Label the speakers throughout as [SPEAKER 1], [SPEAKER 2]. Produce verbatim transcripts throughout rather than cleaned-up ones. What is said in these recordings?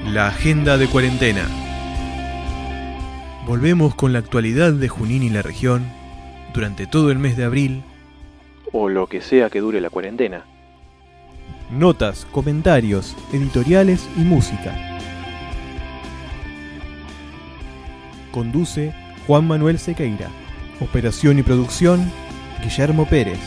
[SPEAKER 1] La agenda de cuarentena. Volvemos con la actualidad de Junín y la región durante todo el mes de abril,
[SPEAKER 2] o lo que sea que dure la cuarentena.
[SPEAKER 1] Notas, comentarios, editoriales y música. Conduce Juan Manuel Sequeira. Operación y producción, Guillermo Pérez.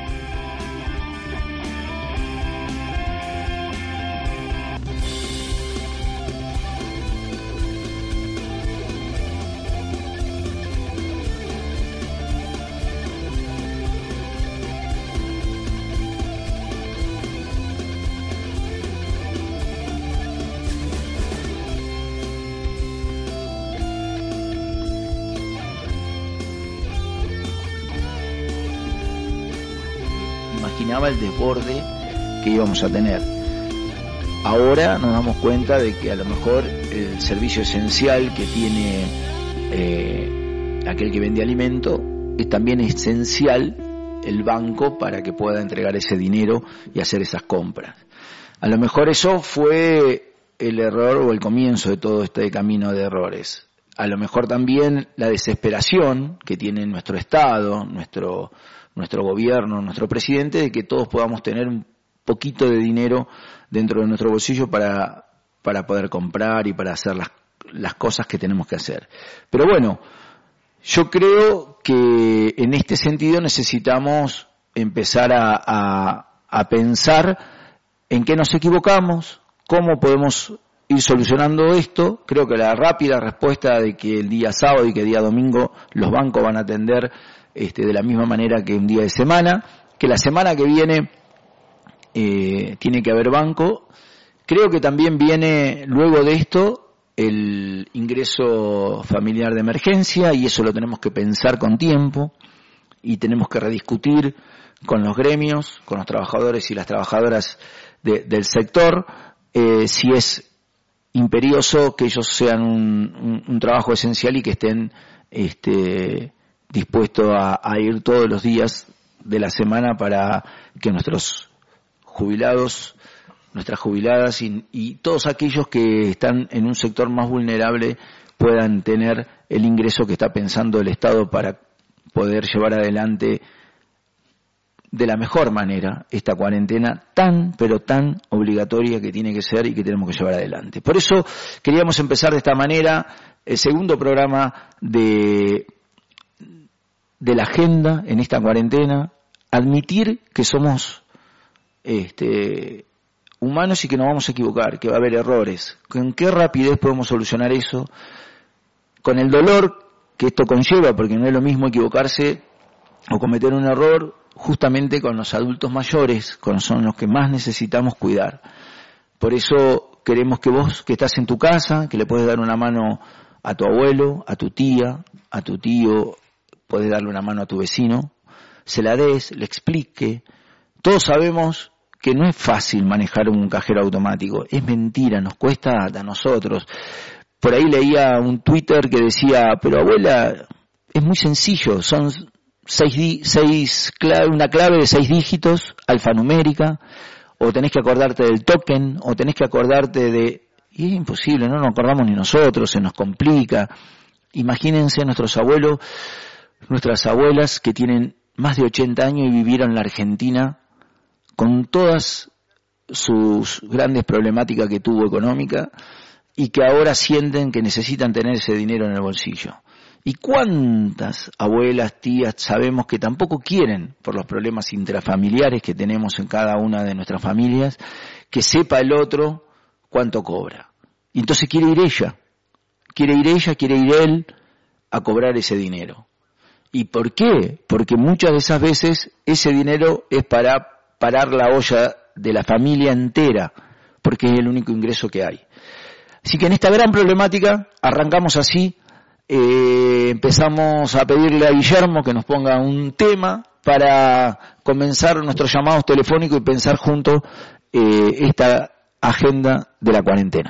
[SPEAKER 3] Imaginaba el desborde que íbamos a tener. Ahora nos damos cuenta de que a lo mejor el servicio esencial que tiene eh, aquel que vende alimento es también esencial el banco para que pueda entregar ese dinero y hacer esas compras. A lo mejor eso fue el error o el comienzo de todo este camino de errores. A lo mejor también la desesperación que tiene nuestro Estado, nuestro nuestro gobierno, nuestro presidente, de que todos podamos tener un poquito de dinero dentro de nuestro bolsillo para, para poder comprar y para hacer las, las cosas que tenemos que hacer. Pero bueno, yo creo que en este sentido necesitamos empezar a, a, a pensar en qué nos equivocamos, cómo podemos ir solucionando esto. Creo que la rápida respuesta de que el día sábado y que el día domingo los bancos van a atender Este, de la misma manera que un día de semana, que la semana que viene eh, tiene que haber banco. Creo que también viene luego de esto el ingreso familiar de emergencia, y eso lo tenemos que pensar con tiempo y tenemos que rediscutir con los gremios, con los trabajadores y las trabajadoras de, del sector, eh, si es imperioso que ellos sean un, un, un trabajo esencial y que estén este dispuesto a, a ir todos los días de la semana para que nuestros jubilados, nuestras jubiladas y, y todos aquellos que están en un sector más vulnerable puedan tener el ingreso que está pensando el Estado para poder llevar adelante de la mejor manera esta cuarentena tan, pero tan obligatoria que tiene que ser y que tenemos que llevar adelante. Por eso queríamos empezar de esta manera el segundo programa de de la agenda en esta cuarentena, admitir que somos este, humanos y que nos vamos a equivocar, que va a haber errores. ¿Con qué rapidez podemos solucionar eso? Con el dolor que esto conlleva, porque no es lo mismo equivocarse o cometer un error justamente con los adultos mayores, con son los que más necesitamos cuidar. Por eso queremos que vos, que estás en tu casa, que le puedes dar una mano a tu abuelo, a tu tía, a tu tío, puedes darle una mano a tu vecino, se la des, le explique. Todos sabemos que no es fácil manejar un cajero automático, es mentira, nos cuesta a nosotros. Por ahí leía un Twitter que decía, pero abuela, es muy sencillo, son seis, seis clave, una clave de seis dígitos, alfanumérica, o tenés que acordarte del token, o tenés que acordarte de... Y es imposible, no nos acordamos ni nosotros, se nos complica. Imagínense nuestros abuelos, nuestras abuelas que tienen más de ochenta años y vivieron en la Argentina con todas sus grandes problemáticas que tuvo económica y que ahora sienten que necesitan tener ese dinero en el bolsillo. ¿Y cuántas abuelas, tías sabemos que tampoco quieren, por los problemas intrafamiliares que tenemos en cada una de nuestras familias, que sepa el otro cuánto cobra? Y entonces quiere ir ella, quiere ir ella, quiere ir él a cobrar ese dinero. ¿Y por qué? Porque muchas de esas veces ese dinero es para parar la olla de la familia entera, porque es el único ingreso que hay. Así que en esta gran problemática arrancamos así, eh, empezamos a pedirle a Guillermo que nos ponga un tema para comenzar nuestros llamados telefónicos y pensar juntos eh, esta agenda de la cuarentena.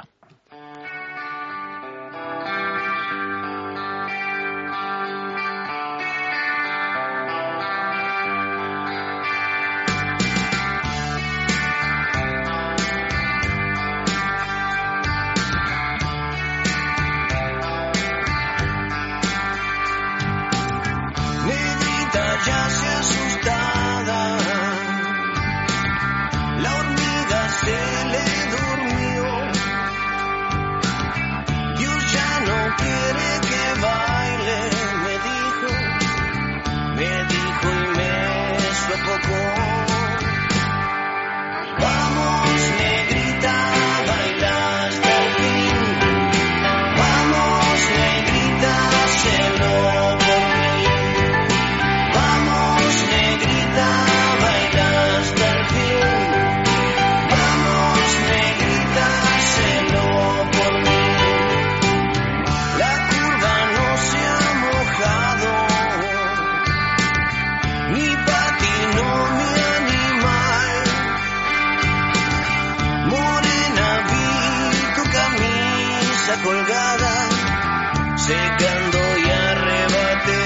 [SPEAKER 4] está colgada, secando y arrebate.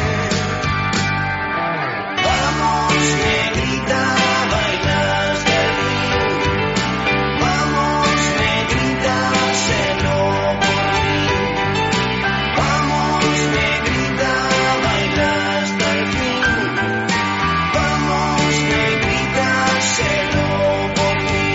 [SPEAKER 4] Vamos, negrita, baila hasta el fin. Vamos, negrita, hazlo por mí. Vamos, negrita, baila hasta el fin. Vamos, negrita, hazlo por mí.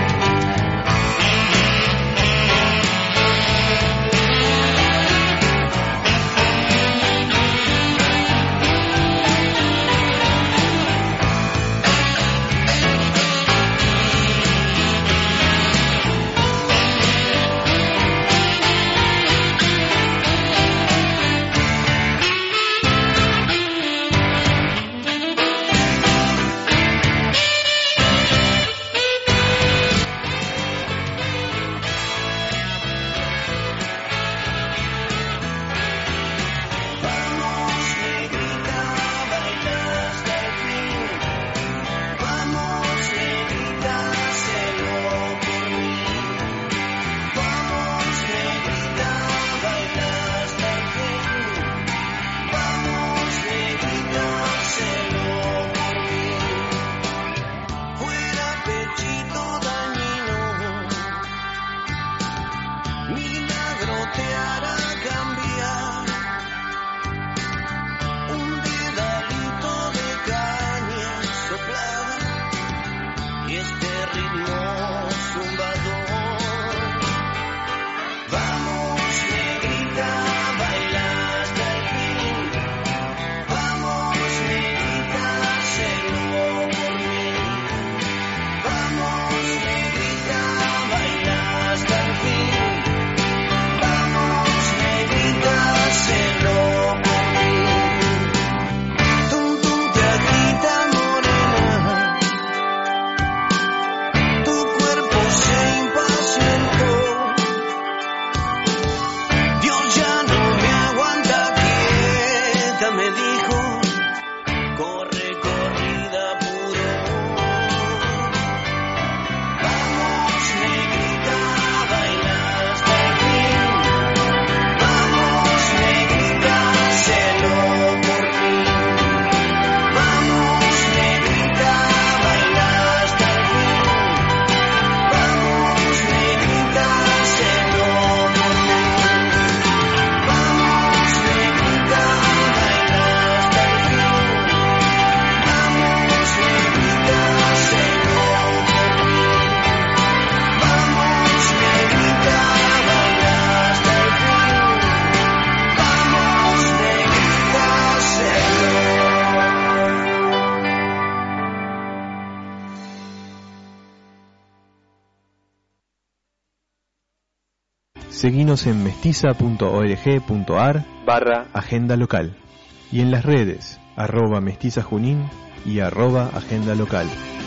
[SPEAKER 1] Seguinos en mestiza punto org punto ar
[SPEAKER 2] barra
[SPEAKER 1] agenda local y en las redes arroba mestiza junín y arroba agenda local.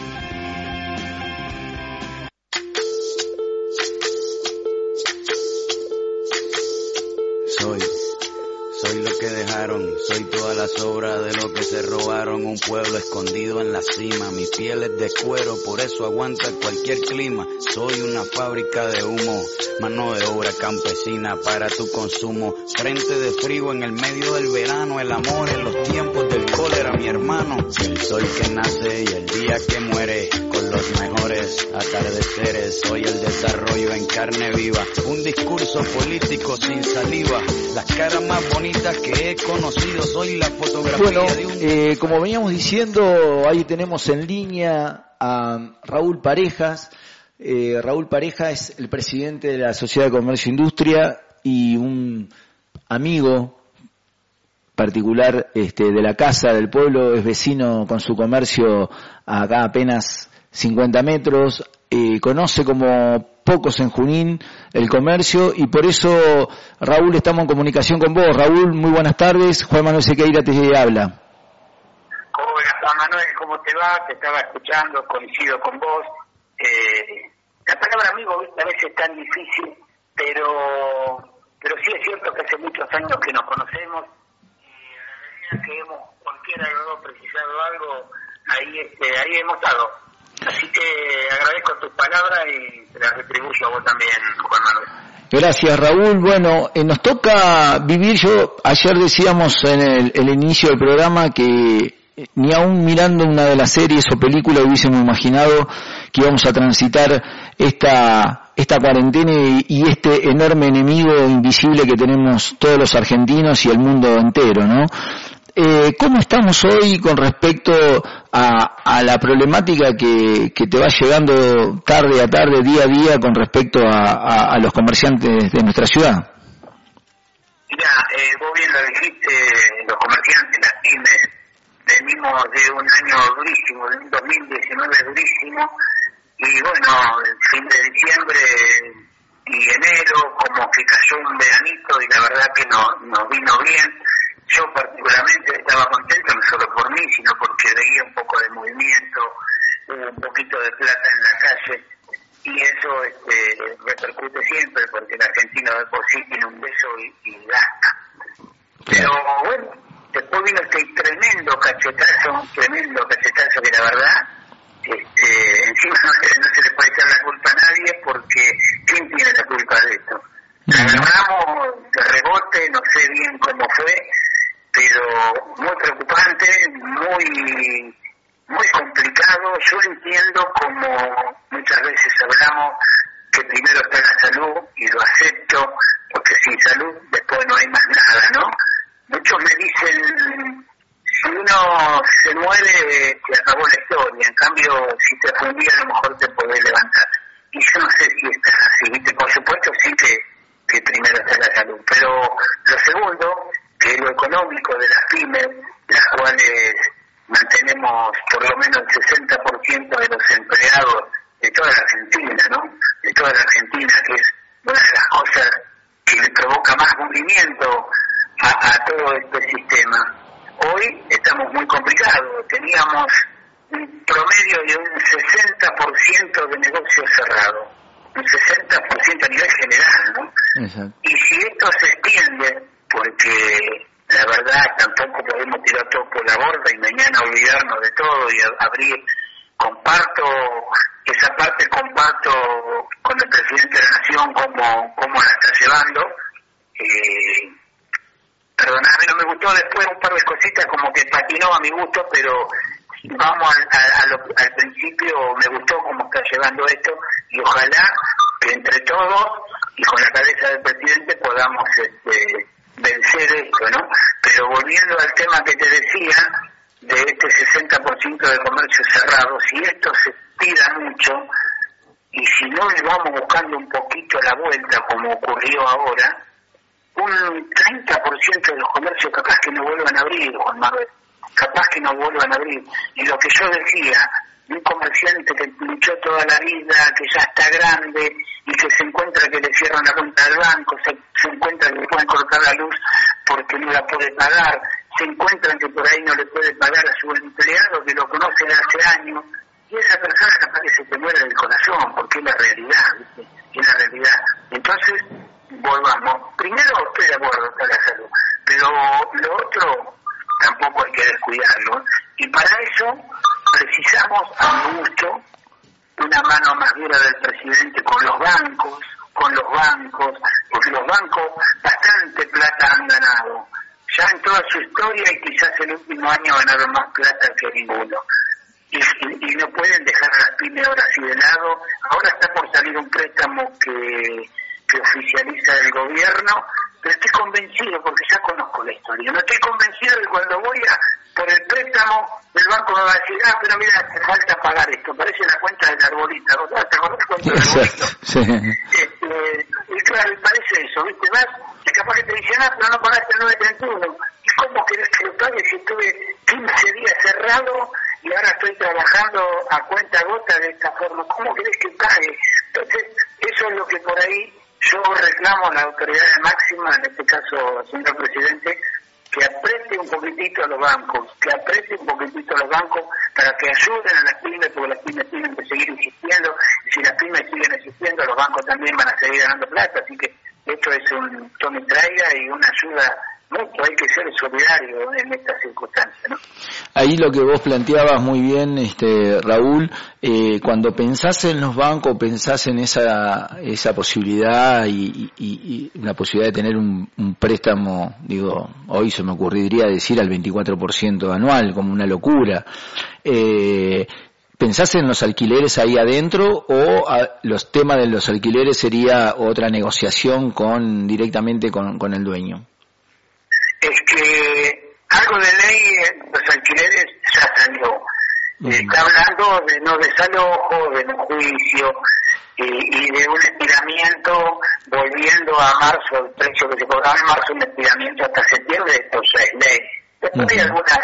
[SPEAKER 5] Soy, soy lo que dejaron, soy toda la sobra de lo que se robaron, un pueblo escondido en la cima, mi piel es de cuero, por eso aguanta cualquier clima, soy una fábrica de humo, mano de obra campesina para tu consumo, frente de frío en el medio del verano, el amor en los tiempos del cólera, mi hermano, el sol que nace y el día que muere, con los mejores atardeceres, soy el desarrollo en carne viva, un discurso político sin saliva, las caras más bonitas que he conocido, soy la fotografía
[SPEAKER 3] bueno,
[SPEAKER 5] de un...
[SPEAKER 3] eh, como veníamos diciendo, ahí tenemos en línea a Raúl Parejas. Eh, Raúl Pareja es el presidente de la Sociedad de Comercio e Industria y un amigo particular este, de la Casa del Pueblo, es vecino con su comercio acá apenas cincuenta metros, eh, conoce como pocos en Junín el comercio y por eso, Raúl, estamos en comunicación con vos. Raúl, muy buenas tardes, Juan Manuel Sequeira te habla.
[SPEAKER 6] Hola, Juan Manuel, ¿cómo te va? Te estaba escuchando, coincido con vos. Eh, la palabra amigo a veces es tan difícil, pero pero sí es cierto que hace muchos años que nos conocemos y a la medida que hemos, cualquiera de los dos precisado algo, ahí este, ahí hemos estado. Así que agradezco tus palabras y te las retribuyo a vos también, Juan Manuel.
[SPEAKER 3] Gracias, Raúl. Bueno, eh, nos toca vivir, yo ayer decíamos en el, el inicio del programa que eh, ni aún mirando una de las series o películas hubiésemos imaginado que íbamos a transitar esta esta cuarentena y, y este enorme enemigo invisible que tenemos todos los argentinos y el mundo entero, ¿no? Eh, ¿Cómo estamos hoy con respecto a, a la problemática que, que te va llegando tarde a tarde, día a día, con respecto a, a, a los comerciantes de nuestra ciudad?
[SPEAKER 6] Mira, eh, vos bien lo dijiste, los comerciantes, las pymes, venimos de un año durísimo, de un dos mil diecinueve durísimo, y bueno, el fin de diciembre y enero, como que cayó un veranito y la verdad que no, nos vino bien. Yo particularmente estaba contento, no solo por mí, sino porque veía un poco de movimiento, un poquito de plata en la calle, y eso este, repercute siempre, porque el argentino de por sí tiene un beso y, y gasta. Pero bueno, después vino este tremendo cachetazo, tremendo cachetazo que la verdad, este, encima no se, no se le puede echar la culpa a nadie, porque ¿quién tiene la culpa de esto? La agarramos de rebote, no sé bien cómo fue, pero muy preocupante, muy muy complicado. Yo entiendo, como muchas veces hablamos, que primero está la salud, y lo acepto, porque sin salud después no hay más nada, ¿no? Muchos me dicen, si uno se muere, se acabó la historia, en cambio, si te fue un día, a lo mejor te podés levantar. Y yo no sé si está así, ¿viste? Por supuesto sí que, que primero está la salud, pero lo segundo, que es lo económico de las pymes, las cuales mantenemos por lo menos el sesenta por ciento de los empleados de toda la Argentina, ¿no? De toda la Argentina, que es una de las cosas que le provoca más movimiento a, a todo este sistema. Hoy estamos muy complicados, teníamos un promedio de un sesenta por ciento de negocios cerrados, un sesenta por ciento a nivel general, ¿no? Exacto. Y si esto se extiende, porque la verdad tampoco podemos tirar todo por la borda y mañana olvidarnos de todo y abrir, comparto, esa parte comparto con el presidente de la Nación cómo, cómo la está llevando. Eh, perdóname, no me gustó después un par de cositas como que patinó a mi gusto, pero vamos a, a, a lo, al principio me gustó cómo está llevando esto, y ojalá que entre todos y con la cabeza del presidente podamos este, vencer esto, ¿no? Pero volviendo al tema que te decía, de este sesenta por ciento de comercio cerrado, si esto se tira mucho, y si no le vamos buscando un poquito la vuelta, como ocurrió ahora, un treinta por ciento de los comercios capaz que no vuelvan a abrir, Juan Manuel, capaz que no vuelvan a abrir. Y lo que yo decía, un comerciante que luchó toda la vida, que ya está grande, y que se encuentra que le cierran la cuenta del banco, se, se encuentra que le pueden cortar la luz porque no la puede pagar, se encuentran que por ahí no le puede pagar a su empleado que lo conoce de hace años, y esa persona capaz que se te muere del corazón, porque es la realidad, ¿viste? Es la realidad. Entonces, volvamos. Primero, estoy de acuerdo, está la salud, pero lo otro tampoco hay que descuidarlo, y para eso precisamos, a mi gusto, una mano más dura del presidente con los bancos, con los bancos, porque los bancos bastante plata han ganado, ya en toda su historia, y quizás el último año ganaron más plata que ninguno, y, y, y no pueden dejar a las pymes ahora así de lado. Ahora está por salir un préstamo que, que oficializa el gobierno, pero estoy convencido, porque ya conozco la historia, no estoy convencido de cuando voy a por el préstamo, el banco me va a decir, ah, pero mira, te falta pagar esto, parece la cuenta del arbolito, ¿no? ¿Te acordás la cuenta del arbolito? Sí. Este, y claro, parece eso, ¿viste? Vas, y capaz que te dicen, ah, pero no pagaste el nueve treinta y uno, ¿y cómo querés que lo pague si estuve quince días cerrado y ahora estoy trabajando a cuenta gota de esta forma? ¿Cómo querés que pague? Entonces, eso es lo que por ahí yo reclamo a la autoridad máxima, en este caso, señor presidente, que apriete un poquitito a los bancos, que apriete un poquitito a los bancos para que ayuden a las pymes, porque las pymes tienen que seguir existiendo, y si las pymes siguen existiendo, los bancos también van a seguir ganando plata, así que esto es un tome y traiga y una ayuda mucho, hay que ser solidario en estas circunstancias, ¿no?
[SPEAKER 3] Ahí lo que vos planteabas muy bien, este Raúl, eh, cuando pensás en los bancos, pensás en esa esa posibilidad y, y, y la posibilidad de tener un, un préstamo, digo, hoy se me ocurriría decir al veinticuatro por ciento anual, como una locura. Eh, ¿Pensás en los alquileres ahí adentro o a, los temas de los alquileres sería otra negociación con directamente con, con el dueño?
[SPEAKER 6] Es que algo de ley en los alquileres ya salió. Mm. Está hablando de no desalojo, de no juicio y, y de un estiramiento volviendo a marzo, el precio que se cobraba en marzo, un estiramiento hasta septiembre, esto ya es ley. Después mm. hay algunas,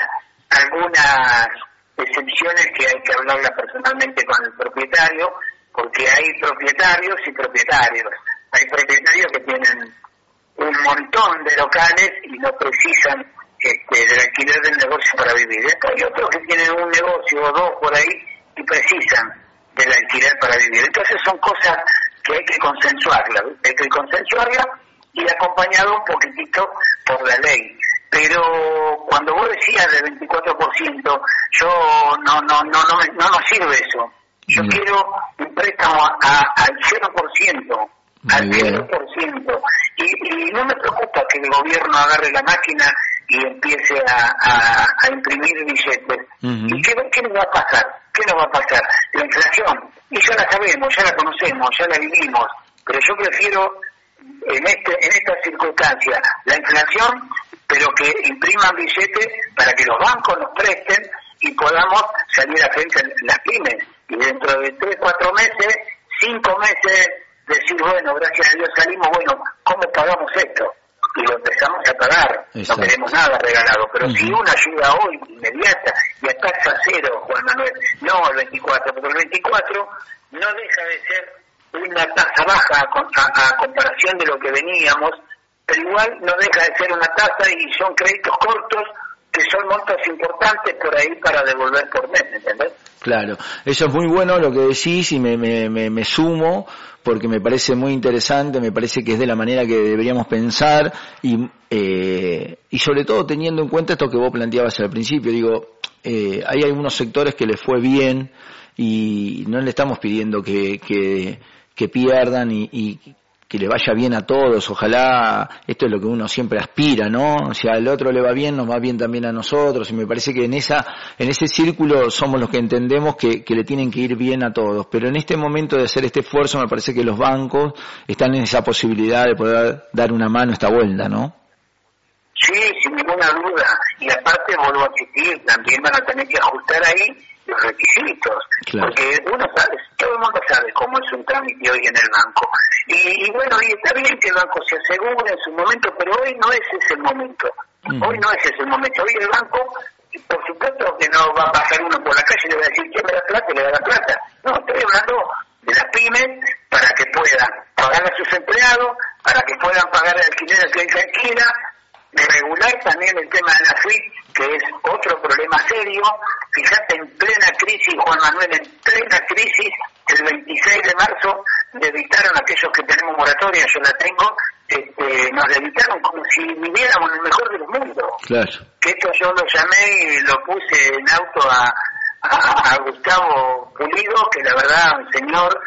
[SPEAKER 6] algunas excepciones que hay que hablarla personalmente con el propietario, porque hay propietarios y propietarios. Hay propietarios que tienen un montón de locales y no precisan este, del alquiler del negocio para vivir. Después hay otros que tienen un negocio o dos por ahí y precisan del alquiler para vivir. Entonces son cosas que hay que consensuarlas, hay que consensuarlas y acompañado un poquitito por la ley. Pero cuando vos decías del veinticuatro por ciento, yo no no no no, me, no nos sirve eso. Yo mm. quiero un préstamo a, a, al cero por ciento. Al cero por ciento. Y, y no me preocupa que el gobierno agarre la máquina y empiece a, a, a imprimir billetes. Uh-huh. ¿Y qué, qué nos va a pasar? ¿Qué nos va a pasar? La inflación. Y ya la sabemos, ya la conocemos, ya la vivimos. Pero yo prefiero, en este en esta circunstancia, la inflación, pero que impriman billetes para que los bancos nos presten y podamos salir a frente en las pymes. Y dentro de tres, cuatro meses, cinco meses, decir, bueno, gracias a Dios salimos, bueno, ¿cómo pagamos esto? Y lo empezamos a pagar. Exacto. No queremos nada regalado, pero uh-huh. si una ayuda hoy, inmediata, y a tasa cero, Juan Manuel, no el veinticuatro, porque el veinticuatro no deja de ser una tasa baja a, a comparación de lo que veníamos, pero igual no deja de ser una tasa y son créditos cortos, que son montos importantes por ahí para devolver por mes, ¿entendés?
[SPEAKER 3] Claro, eso es muy bueno lo que decís y me, me, me, me sumo porque me parece muy interesante, me parece que es de la manera que deberíamos pensar y eh, y sobre todo teniendo en cuenta esto que vos planteabas al principio, digo, eh, hay algunos sectores que les fue bien y no le estamos pidiendo que, que, que pierdan y, y que le vaya bien a todos, ojalá, esto es lo que uno siempre aspira, ¿no? Si al otro le va bien, nos va bien también a nosotros, y me parece que en esa, en ese círculo somos los que entendemos que, que le tienen que ir bien a todos, pero en este momento de hacer este esfuerzo me parece que los bancos están en esa posibilidad de poder dar una mano a esta vuelta, ¿no?
[SPEAKER 6] Sí, sin ninguna duda, y aparte vuelvo a insistir, también van a tener que ajustar ahí los requisitos, claro. Porque uno sabe, todo el mundo sabe cómo es un trámite hoy en el banco, y, y bueno, y está bien que el banco se asegure en su momento, pero hoy no es ese el momento, mm. hoy no es ese el momento, hoy el banco, por supuesto que no va a pasar uno por la calle y le va a decir, ¿quién me da plata? Y le da la plata, no, estoy hablando de las pymes para que puedan pagar a sus empleados, para que puedan pagar el alquiler al que se alquila, de regular también el tema de la F I P, que es otro problema serio. Fíjate, en plena crisis, Juan Manuel, en plena crisis, el veintiséis de marzo debitaron aquellos que tenemos moratoria, yo la tengo, este, nos debitaron como si viviéramos en el mejor de los mundos. Claro. Que esto yo lo llamé y lo puse en auto a, a, a Gustavo Pulido, que la verdad, un señor,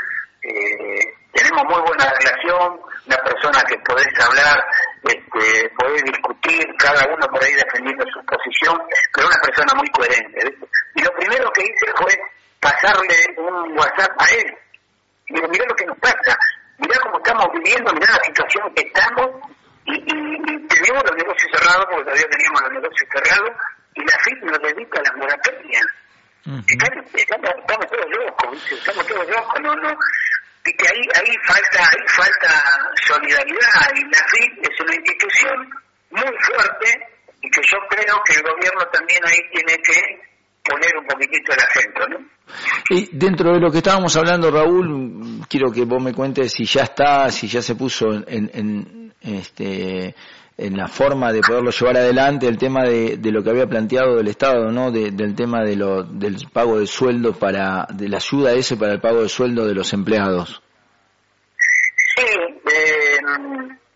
[SPEAKER 6] eh, tenemos muy buena relación, una persona que podés hablar, este, podés discutir, cada uno por ahí defendiendo su posición, pero una persona muy coherente, ¿viste? Y lo primero que hice fue pasarle un WhatsApp a él. Y digo, mirá lo que nos pasa, mirá cómo estamos viviendo, mirá la situación que estamos, y, y, y tenemos los negocios cerrados, porque todavía teníamos los negocios cerrados, y la F I P nos dedica a las moratorias. Uh-huh. Estamos, estamos, estamos todos locos, ¿viste? Estamos todos locos, no, no. Y que ahí, ahí falta, ahí falta solidaridad, y la F I P es una institución muy fuerte y que yo creo que el gobierno también ahí tiene que poner un poquitito el acento, ¿no?
[SPEAKER 3] Y dentro de lo que estábamos hablando, Raúl, quiero que vos me cuentes si ya está, si ya se puso en, en este en la forma de poderlo llevar adelante el tema de, de lo que había planteado del Estado, ¿no? De, del tema de lo, del pago de sueldo para, de la ayuda ese para el pago de sueldo de los empleados.
[SPEAKER 6] Sí, eh,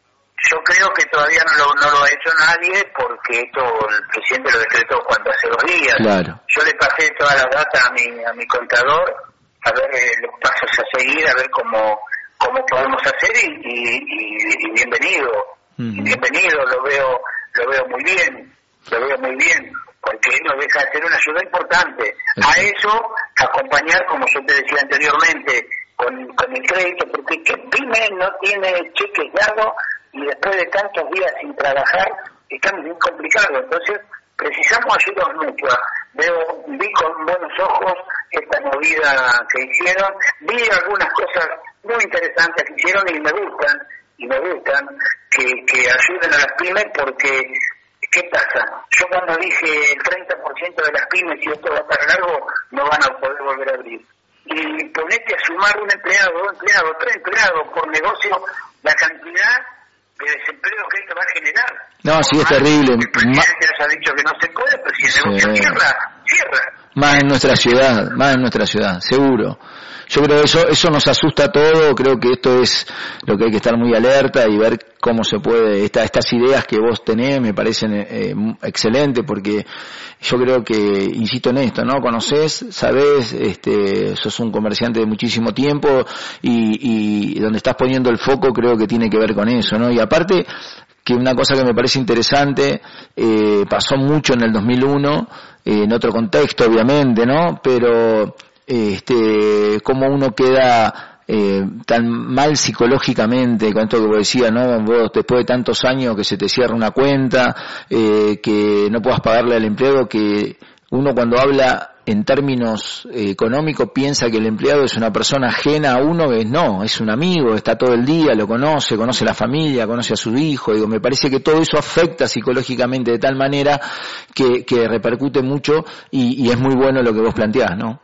[SPEAKER 6] Yo creo que todavía no lo, no lo ha hecho nadie porque esto el presidente lo decretó cuando hace dos días.
[SPEAKER 3] Claro.
[SPEAKER 6] Yo le pasé todas las datas a mi a mi contador a ver eh, los pasos a seguir, a ver cómo cómo podemos hacer y, y, y, y bienvenido, uh-huh. y bienvenido, lo veo lo veo muy bien, lo veo muy bien, porque no deja de ser una ayuda importante. Uh-huh. A eso acompañar, como yo te decía anteriormente, con, con el crédito, porque ¿qué pyme no tiene cheques largos y después de tantos días sin trabajar está muy complicado? Entonces precisamos ayudas mutuas. Veo, vi con buenos ojos esta movida que hicieron, vi algunas cosas muy interesantes que hicieron y me gustan, y me gustan que, que ayuden a las pymes, porque ¿qué pasa? Yo cuando dije el treinta por ciento de las pymes, si esto va para largo, no van a poder volver a abrir. Y ponete a sumar un empleado, dos empleados, tres empleados por negocio, la cantidad de desempleo que esto va a generar.
[SPEAKER 3] No, sí, es terrible.
[SPEAKER 6] El presidente haya dicho que no se puede, pero si el negocio cierra, cierra.
[SPEAKER 3] Más en nuestra ciudad, más en nuestra ciudad, seguro. Yo creo que eso, eso nos asusta a todo. Creo que esto es lo que hay que estar muy alerta y ver cómo se puede, esta, estas ideas que vos tenés me parecen eh, excelentes, porque yo creo que, insisto en esto, ¿no? Conocés, sabés, este, sos un comerciante de muchísimo tiempo y, y donde estás poniendo el foco creo que tiene que ver con eso, ¿no? Y aparte, que una cosa que me parece interesante, eh, pasó mucho en el dos mil uno, eh, en otro contexto obviamente, ¿no? Pero, este, cómo uno queda eh, tan mal psicológicamente con esto que vos decías, ¿no? Vos después de tantos años que se te cierra una cuenta, eh, que no puedas pagarle al empleado, que uno cuando habla en términos eh, económicos piensa que el empleado es una persona ajena a uno, que no, es un amigo, está todo el día, lo conoce, conoce a la familia, conoce a su hijo. Digo, me parece que todo eso afecta psicológicamente de tal manera que, que repercute mucho y, y es muy bueno lo que vos planteás, ¿no?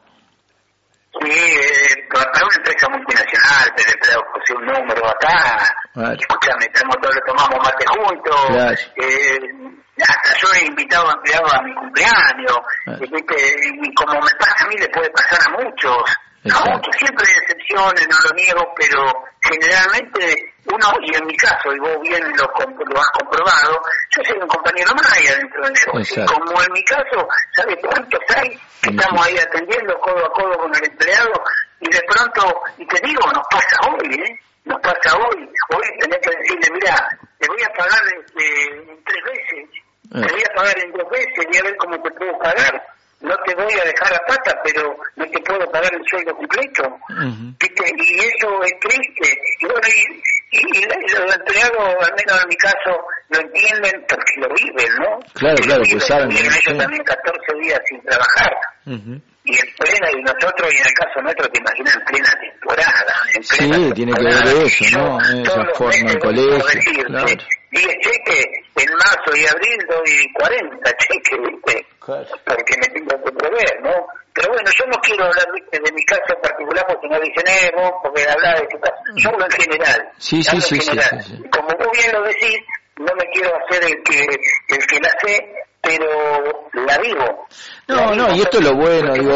[SPEAKER 6] Sí, eh, para una empresa multinacional, el empleado posee un número acá, claro. Escúchame, estamos todos, tomamos mate juntos, claro. eh, hasta yo he invitado a empleados a mi cumpleaños, claro. y, y como me pasa a mí, le puede pasar a muchos, Exacto. a muchos, siempre hay excepciones, no lo niego, pero generalmente uno, y en mi caso, y vos bien lo, lo has comprobado, yo soy un compañero más ahí adentro del negocio, como en mi caso, ¿sabes cuántos hay que estamos ahí atendiendo codo a codo con el empleado? Y de pronto, y te digo, nos pasa hoy, ¿eh? Nos pasa hoy. Hoy tenés que decirle, mira, te voy a pagar este, en tres veces, eh. te voy a pagar en dos veces, voy a ver cómo te puedo pagar. No te voy a dejar a pata, pero no te puedo pagar el sueldo completo. Uh-huh. ¿Viste? Y eso es triste. Y bueno, y, y, y los empleados, al menos en mi caso, lo entienden porque lo viven, ¿no? Claro, que claro, pues saben. Ellos sí. También catorce días sin trabajar. Uh-huh. Y en plena, y nosotros, y en el caso nuestro, te imaginas, en plena temporada. En plena
[SPEAKER 3] sí, temporada, tiene que ver eso, ¿no? Esa forma, el colegio. Decir, claro.
[SPEAKER 6] diez cheques en marzo y abril doy cuarenta cheques, ¿viste? Claro. Porque me tengo que prever, ¿no? Pero bueno, yo no quiero hablar, ¿viste?, de mi caso particular, porque no dicen, eh, vos, porque hablar de tu caso. Yo hablo en general.
[SPEAKER 3] Sí, sí, sí,
[SPEAKER 6] general.
[SPEAKER 3] sí, sí, sí.
[SPEAKER 6] Como vos bien lo decís, no me quiero hacer el que el que la sé, pero la vivo.
[SPEAKER 3] No,
[SPEAKER 6] la
[SPEAKER 3] no,
[SPEAKER 6] vivo,
[SPEAKER 3] y esto es lo bueno, digo,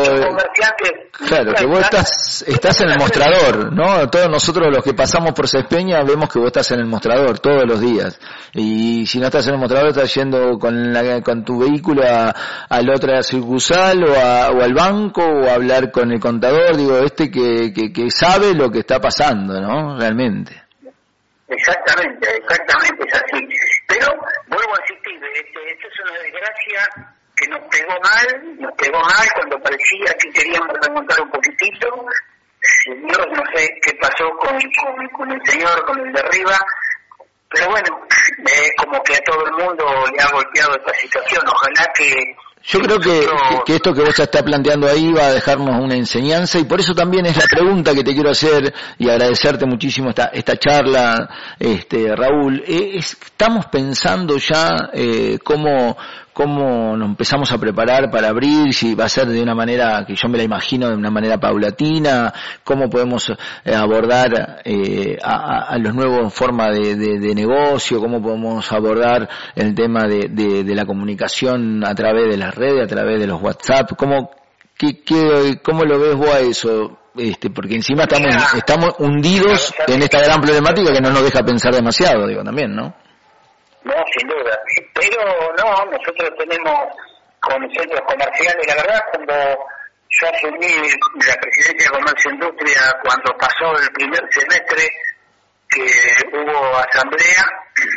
[SPEAKER 3] claro, que vos estás estás en el mostrador, ¿no? Todos nosotros los que pasamos por Cespeña vemos que vos estás en el mostrador todos los días. Y si no estás en el mostrador, estás yendo con la, con tu vehículo a, a la otra sucursal o, a, o al banco o a hablar con el contador, digo, este que, que, que sabe lo que está pasando, ¿no? Realmente.
[SPEAKER 6] Exactamente, exactamente, es así. Pero vuelvo a insistir, este, esto es una desgracia que nos pegó mal, nos pegó mal cuando parecía que queríamos remontar un poquitito. Señor, no sé qué pasó con, con, con el señor, con el de arriba, pero bueno, eh, como que a todo el mundo le ha golpeado esta situación. Ojalá que...
[SPEAKER 3] Yo creo que, que, que esto que vos estás planteando ahí va a dejarnos una enseñanza, y por eso también es la pregunta que te quiero hacer y agradecerte muchísimo esta, esta charla, este, Raúl. Eh, estamos pensando ya eh, cómo, cómo nos empezamos a preparar para abrir, si va a ser de una manera que yo me la imagino, de una manera paulatina, cómo podemos eh, abordar eh, a, a los nuevos formas de, de, de negocio, cómo podemos abordar el tema de, de, de la comunicación a través de las redes, a través de los WhatsApp. ¿Cómo, qué, qué, cómo lo ves vos a eso? este, porque encima estamos estamos hundidos en esta gran problemática que no nos deja pensar demasiado, digo, también, ¿no?
[SPEAKER 6] No, sin duda. Pero no, nosotros tenemos con centros comerciales, la verdad, cuando yo asumí la presidencia de Comercio e Industria, cuando pasó el primer semestre que hubo asamblea,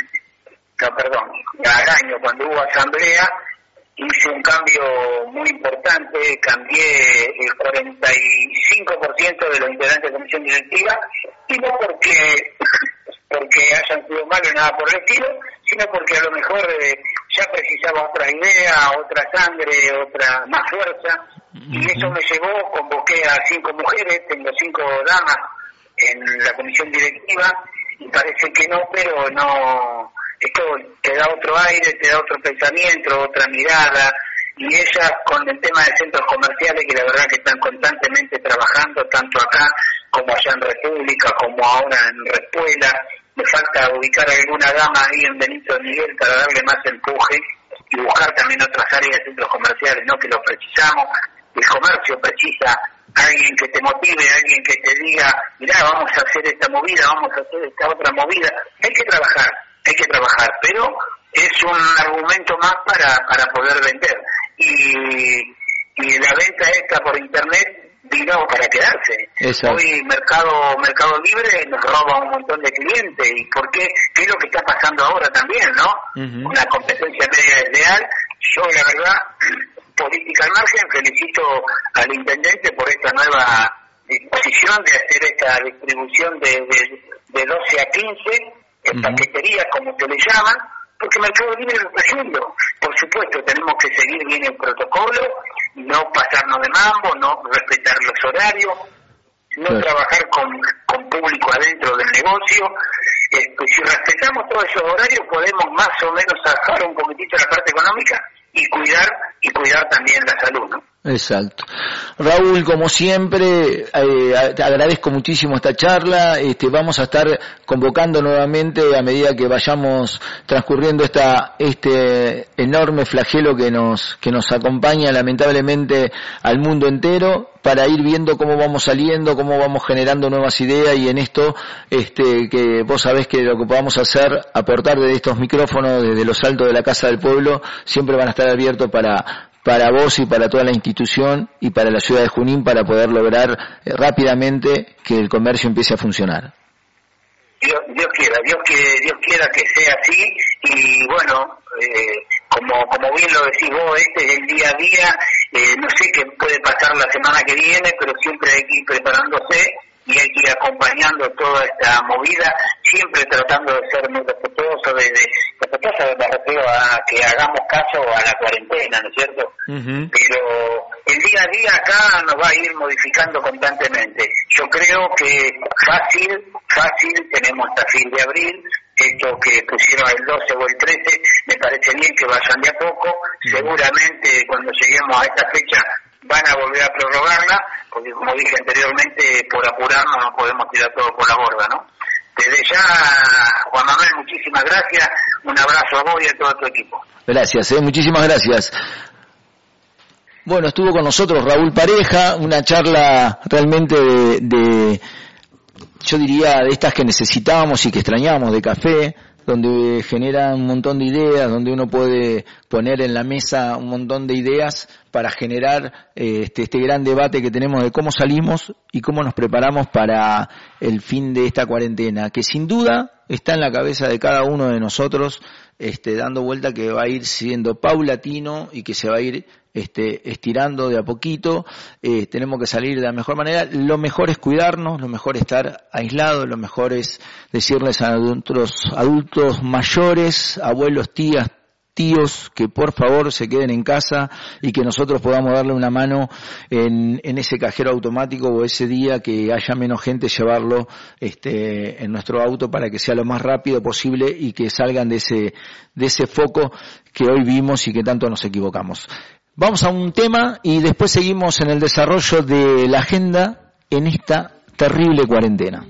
[SPEAKER 6] no, perdón, al año cuando hubo asamblea, hice un cambio muy importante, cambié el cuarenta y cinco por ciento de los integrantes de la comisión directiva, y no porque porque hayan sido malos, nada por el estilo, sino porque a lo mejor eh, ya precisaba otra idea, otra sangre, otra más fuerza, y eso me llevó, convoqué a cinco mujeres, tengo cinco damas en la comisión directiva, y parece que no, pero no, esto te da otro aire, te da otro pensamiento, otra mirada, y ellas con el tema de centros comerciales, que la verdad que están constantemente trabajando, tanto acá como allá en República, como ahora en Respuela. Me falta ubicar a alguna dama ahí en Benito Miguel para darle más empuje y buscar también otras áreas de centros comerciales, ¿no? Que lo precisamos. El comercio precisa a alguien que te motive, a alguien que te diga, mirá, vamos a hacer esta movida, vamos a hacer esta otra movida. Hay que trabajar, hay que trabajar, pero es un argumento más para, para poder vender. Y, y la venta esta por internet vino para quedarse. Exacto. Hoy Mercado Mercado Libre nos roba un montón de clientes. ¿Y por qué? ¿Qué es lo que está pasando ahora también, no? Uh-huh. Una competencia media desleal. Yo, la verdad, política al margen, felicito al intendente por esta nueva disposición de hacer esta distribución de, de, de doce a quince, en uh-huh. paqueterías, como se le llaman, porque Mercado Libre lo está haciendo. Por supuesto, tenemos que seguir bien el protocolo, no pasarnos de mambo, no respetar los horarios, no sí. trabajar con, con público adentro del negocio. Este, si respetamos todos esos horarios, podemos más o menos sacar un poquitito la parte económica y cuidar y cuidar también la salud, ¿no?
[SPEAKER 3] Exacto. Raúl, como siempre, eh, te agradezco muchísimo esta charla. Este, vamos a estar convocando nuevamente a medida que vayamos transcurriendo esta este enorme flagelo que nos que nos acompaña lamentablemente al mundo entero, para ir viendo cómo vamos saliendo, cómo vamos generando nuevas ideas, y en esto este que vos sabés que lo que podamos hacer, aportar desde estos micrófonos, desde los altos de la Casa del Pueblo, siempre van a estar abiertos para para vos y para toda la institución y para la ciudad de Junín, para poder lograr eh, rápidamente que el comercio empiece a funcionar.
[SPEAKER 6] Dios, Dios quiera, Dios que Dios quiera que sea así, y bueno, eh, como como bien lo decís vos, este es el día a día, eh, no sé qué puede pasar la semana que viene, pero siempre hay que ir preparándose y hay que ir acompañando toda esta movida, siempre tratando de ser muy respetuoso, de, de respetuoso me refiero a que hagamos caso a la cuarentena, ¿no es cierto? Uh-huh. Pero el día a día acá nos va a ir modificando constantemente. Yo creo que fácil, fácil, tenemos hasta fin de abril, esto que pusieron el doce o el trece, me parece bien que vayan de a poco, uh-huh. Seguramente cuando lleguemos a esta fecha van a volver a prorrogarla, porque como dije anteriormente, por apurarnos no podemos tirar todo por la borda, ¿no? Desde ya, Juan Manuel, muchísimas gracias, un abrazo a vos y a todo tu equipo.
[SPEAKER 3] Gracias, eh, muchísimas gracias. Bueno, estuvo con nosotros Raúl Pareja, una charla realmente de, de, yo diría, de estas que necesitábamos y que extrañábamos, de café, donde genera un montón de ideas, donde uno puede poner en la mesa un montón de ideas para generar eh, este, este gran debate que tenemos de cómo salimos y cómo nos preparamos para el fin de esta cuarentena, que sin duda está en la cabeza de cada uno de nosotros, este, dando vuelta, que va a ir siendo paulatino y que se va a ir este, estirando de a poquito. Eh, tenemos que salir de la mejor manera. Lo mejor es cuidarnos, lo mejor es estar aislados, lo mejor es decirles a nuestros adultos mayores, abuelos, tías, tíos, que por favor se queden en casa y que nosotros podamos darle una mano en, en ese cajero automático, o ese día que haya menos gente, llevarlo este, en nuestro auto para que sea lo más rápido posible y que salgan de ese, de ese foco que hoy vimos y que tanto nos equivocamos. Vamos a un tema y después seguimos en el desarrollo de la agenda en esta terrible cuarentena.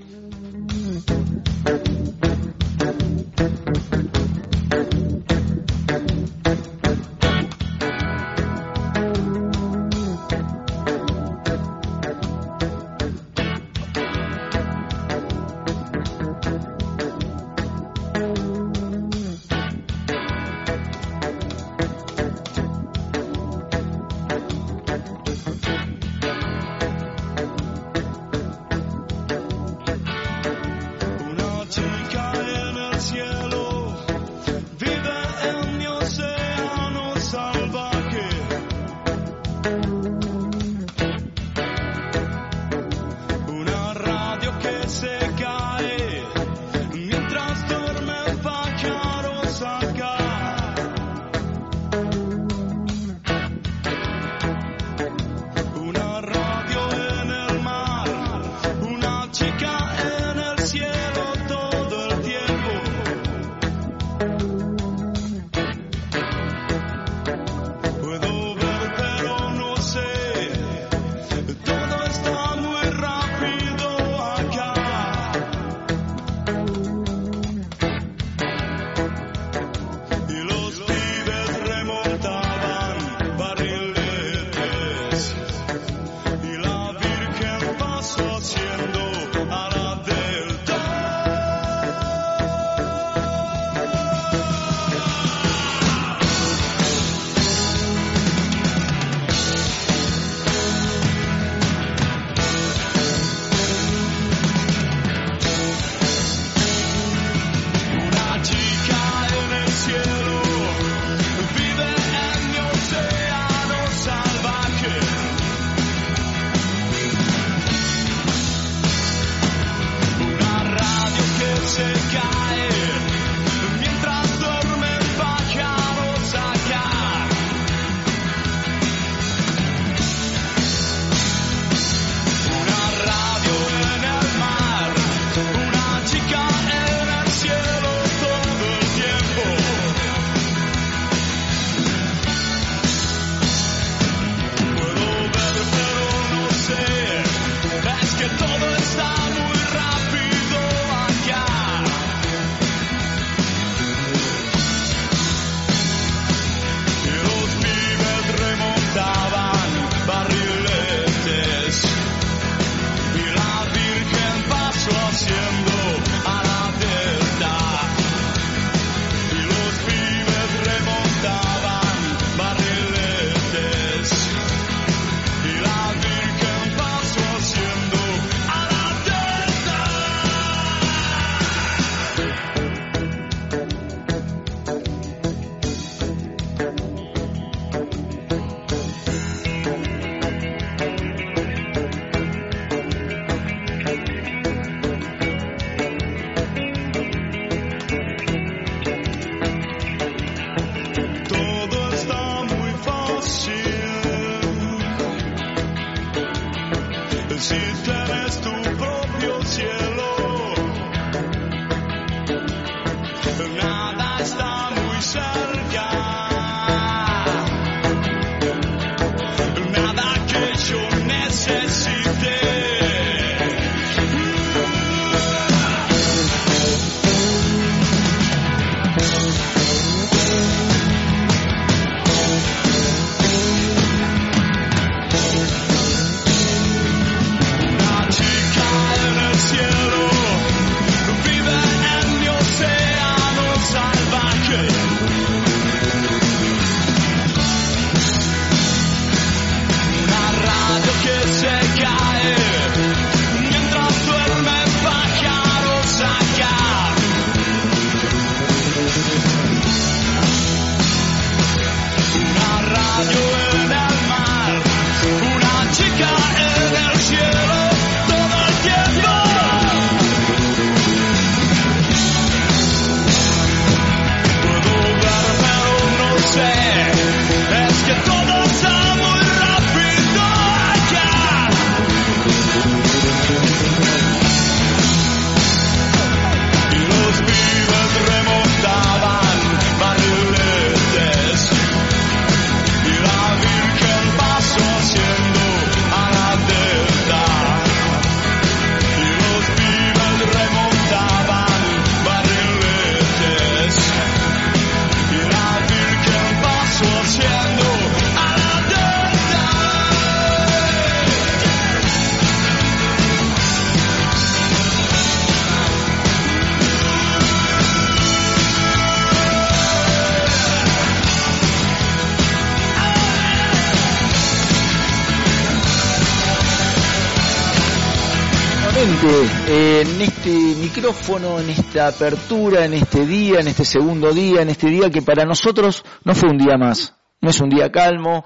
[SPEAKER 3] En este micrófono, en esta apertura, en este día, en este segundo día, en este día que para nosotros no fue un día más, no es un día calmo,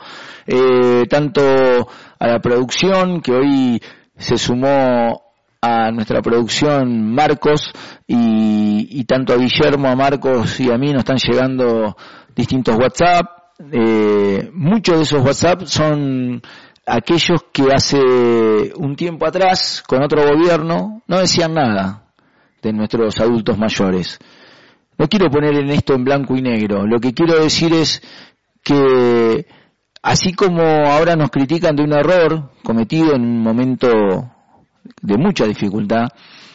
[SPEAKER 3] eh, tanto a la producción que hoy se sumó a nuestra producción Marcos y, y tanto a Guillermo, a Marcos y a mí nos están llegando distintos WhatsApp, eh, muchos de esos WhatsApp son aquellos que hace un tiempo atrás, con otro gobierno, no decían nada de nuestros adultos mayores. No quiero poner en esto en blanco y negro, lo que quiero decir es que así como ahora nos critican de un error cometido en un momento de mucha dificultad,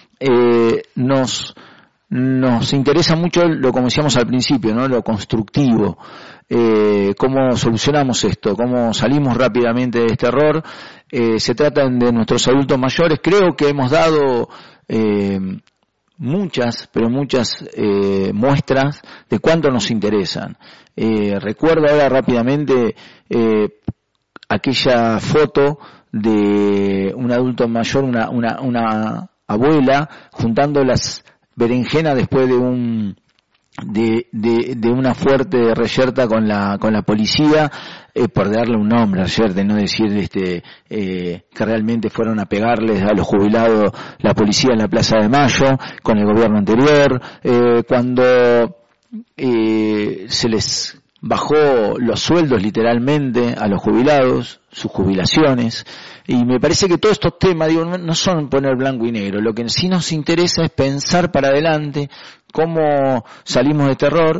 [SPEAKER 3] eh, nos nos interesa mucho lo como decíamos al principio, ¿no? Lo constructivo, eh, cómo solucionamos esto, cómo salimos rápidamente de este error. Eh, se trata de nuestros adultos mayores. Creo que hemos dado eh, muchas, pero muchas eh, muestras de cuánto nos interesan. Eh, recuerdo ahora rápidamente eh, aquella foto de un adulto mayor, una, una, una abuela juntando las berenjenas después de un de, de, de una fuerte reyerta con la con la policía, eh, por darle un nombre, reyerta, no decir este eh, que realmente fueron a pegarles a los jubilados la policía en la Plaza de Mayo con el gobierno anterior, eh, cuando eh, se les bajó los sueldos literalmente a los jubilados, sus jubilaciones, y me parece que todos estos temas, digo, no son poner blanco y negro, lo que sí nos interesa es pensar para adelante cómo salimos de este error,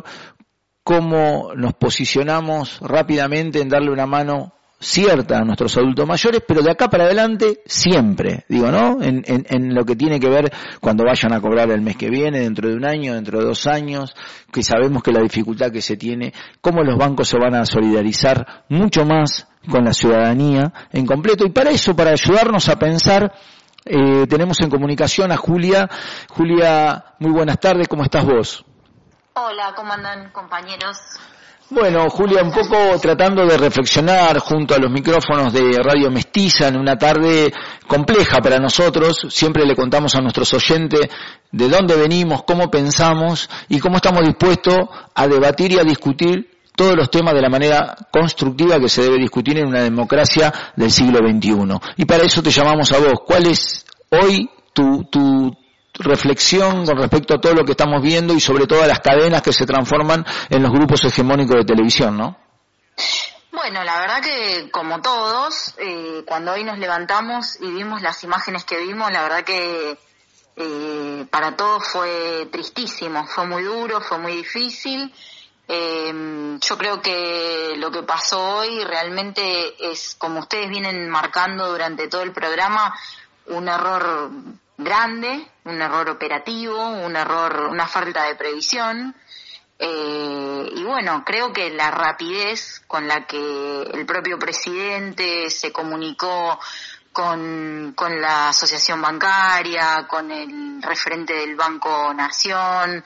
[SPEAKER 3] cómo nos posicionamos rápidamente en darle una mano cierta a nuestros adultos mayores, pero de acá para adelante siempre, digo, ¿no? En, en, en lo que tiene que ver cuando vayan a cobrar el mes que viene, dentro de un año, dentro de dos años, que sabemos que la dificultad que se tiene, cómo los bancos se van a solidarizar mucho más con la ciudadanía en completo, y para eso, para ayudarnos a pensar, eh, tenemos en comunicación a Julia. Julia, muy buenas tardes, ¿cómo estás vos?
[SPEAKER 7] Hola, ¿cómo andan, compañeros?
[SPEAKER 3] Bueno, Julia, un poco tratando de reflexionar junto a los micrófonos de Radio Mestiza en una tarde compleja para nosotros. Siempre le contamos a nuestros oyentes de dónde venimos, cómo pensamos y cómo estamos dispuestos a debatir y a discutir todos los temas de la manera constructiva que se debe discutir en una democracia del siglo veintiuno. Y para eso te llamamos a vos. ¿Cuál es hoy tu, tu reflexión con respecto a todo lo que estamos viendo y sobre todo a las cadenas que se transforman en los grupos hegemónicos de televisión, ¿no?
[SPEAKER 7] Bueno, la verdad que como todos, eh, cuando hoy nos levantamos y vimos las imágenes que vimos, la verdad que eh, para todos fue tristísimo, fue muy duro, fue muy difícil. Eh, yo creo que lo que pasó hoy realmente es, como ustedes vienen marcando durante todo el programa, un error grande, un error operativo, un error, una falta de previsión, eh, y bueno, creo que la rapidez con la que el propio presidente se comunicó con, con la asociación bancaria, con el referente del Banco Nación,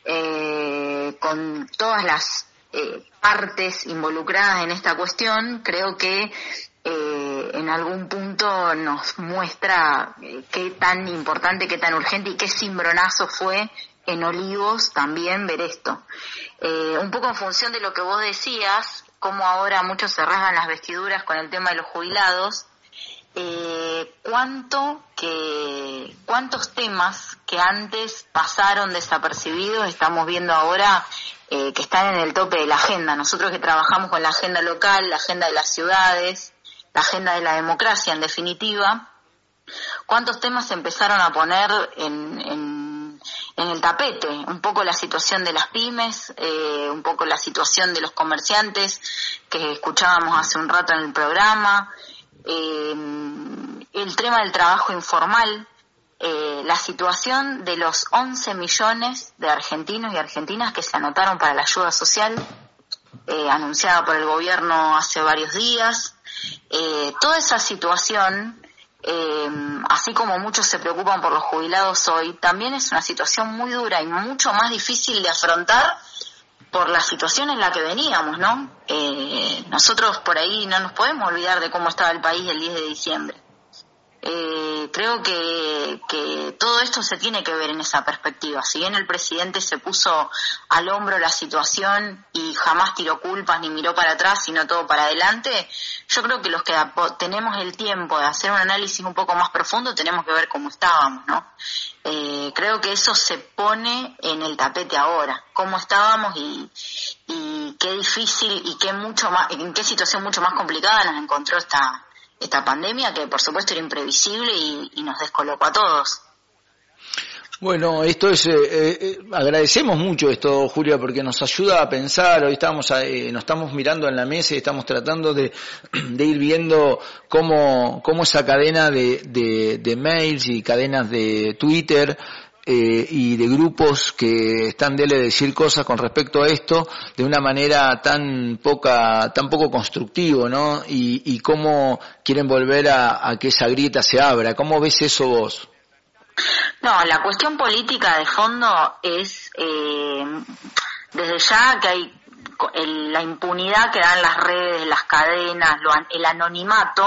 [SPEAKER 7] eh, con todas las eh, partes involucradas en esta cuestión, creo que Eh, en algún punto nos muestra eh, qué tan importante, qué tan urgente y qué cimbronazo fue en Olivos también ver esto. Eh, un poco en función de lo que vos decías, cómo ahora muchos se rasgan las vestiduras con el tema de los jubilados, eh, cuánto que cuántos temas que antes pasaron desapercibidos estamos viendo ahora eh, que están en el tope de la agenda. Nosotros que trabajamos con la agenda local, la agenda de las ciudades, la agenda de la democracia, en definitiva, ¿cuántos temas se empezaron a poner en, en, en el tapete? Un poco la situación de las pymes, eh, un poco la situación de los comerciantes, que escuchábamos hace un rato en el programa, eh, el tema del trabajo informal, eh, la situación de los once millones de argentinos y argentinas que se anotaron para la ayuda social, eh, anunciada por el gobierno hace varios días. Eh, toda esa situación, eh, así como muchos se preocupan por los jubilados hoy, también es una situación muy dura y mucho más difícil de afrontar por la situación en la que veníamos, ¿no? Eh, nosotros por ahí no nos podemos olvidar de cómo estaba el país el diez de diciembre. Eh, creo que, que todo esto se tiene que ver en esa perspectiva. Si bien el presidente se puso al hombro la situación y jamás tiró culpas ni miró para atrás, sino todo para adelante, yo creo que los que tenemos el tiempo de hacer un análisis un poco más profundo tenemos que ver cómo estábamos, ¿no? Eh, creo que eso se pone en el tapete ahora, cómo estábamos y, y qué difícil y qué mucho más, en qué situación mucho más complicada nos encontró esta esta pandemia que por supuesto era imprevisible y, y nos descolocó a todos.
[SPEAKER 3] Bueno, esto es, eh, eh, agradecemos mucho esto, Julia, porque nos ayuda a pensar. Hoy estamos, eh, nos estamos mirando en la mesa y estamos tratando de, de ir viendo cómo, cómo esa cadena de, de, de mails y cadenas de Twitter eh, y de grupos que están de decir cosas con respecto a esto de una manera tan poca, tan poco constructivo, ¿no? Y, y cómo quieren volver a, a que esa grieta se abra. ¿Cómo ves eso vos?
[SPEAKER 7] No, la cuestión política de fondo es eh, desde ya que hay el, la impunidad que dan las redes, las cadenas, lo, el anonimato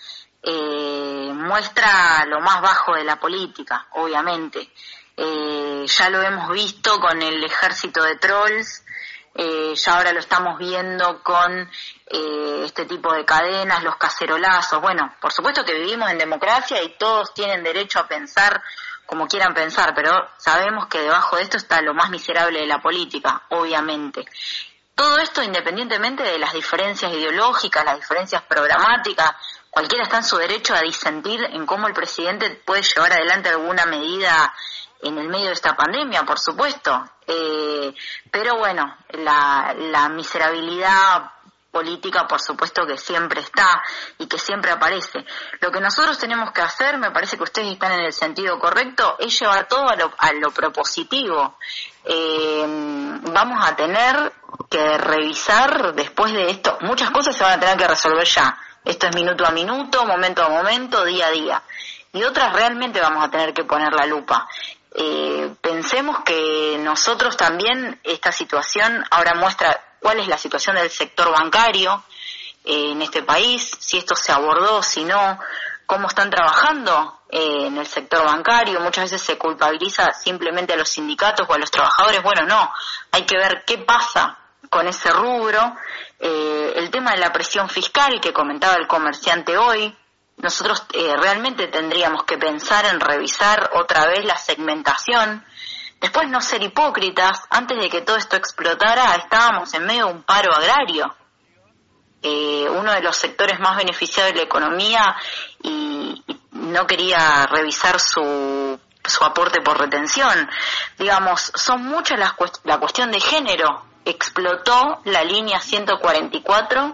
[SPEAKER 7] eh, muestra lo más bajo de la política, obviamente. Eh, ya lo hemos visto con el ejército de trolls, eh, ya ahora lo estamos viendo con eh, este tipo de cadenas, los cacerolazos. Bueno, por supuesto que vivimos en democracia y todos tienen derecho a pensar como quieran pensar, pero sabemos que debajo de esto está lo más miserable de la política, obviamente. Todo esto independientemente de las diferencias ideológicas, las diferencias programáticas, cualquiera está en su derecho a disentir en cómo el presidente puede llevar adelante alguna medida en el medio de esta pandemia, por supuesto. Eh, pero bueno, la, la miserabilidad política por supuesto que siempre está y que siempre aparece. Lo que nosotros tenemos que hacer, me parece que ustedes están en el sentido correcto, es llevar todo a lo, a lo propositivo. Eh, vamos a tener que revisar después de esto, muchas cosas se van a tener que resolver ya. Esto es minuto a minuto, momento a momento, día a día. Y otras realmente vamos a tener que poner la lupa. Eh, pensemos que nosotros también, esta situación ahora muestra cuál es la situación del sector bancario eh, en este país, si esto se abordó, si no, cómo están trabajando eh, en el sector bancario. Muchas veces se culpabiliza simplemente a los sindicatos o a los trabajadores. Bueno, no, hay que ver qué pasa con ese rubro. Eh, el tema de la presión fiscal que comentaba el comerciante hoy, nosotros eh, realmente tendríamos que pensar en revisar otra vez la segmentación. Después no ser hipócritas, antes de que todo esto explotara estábamos en medio de un paro agrario, eh, uno de los sectores más beneficiados de la economía, y, y no quería revisar su, su aporte por retención. Digamos, son muchas las cuest- la cuestión de género. Explotó la línea ciento cuarenta y cuatro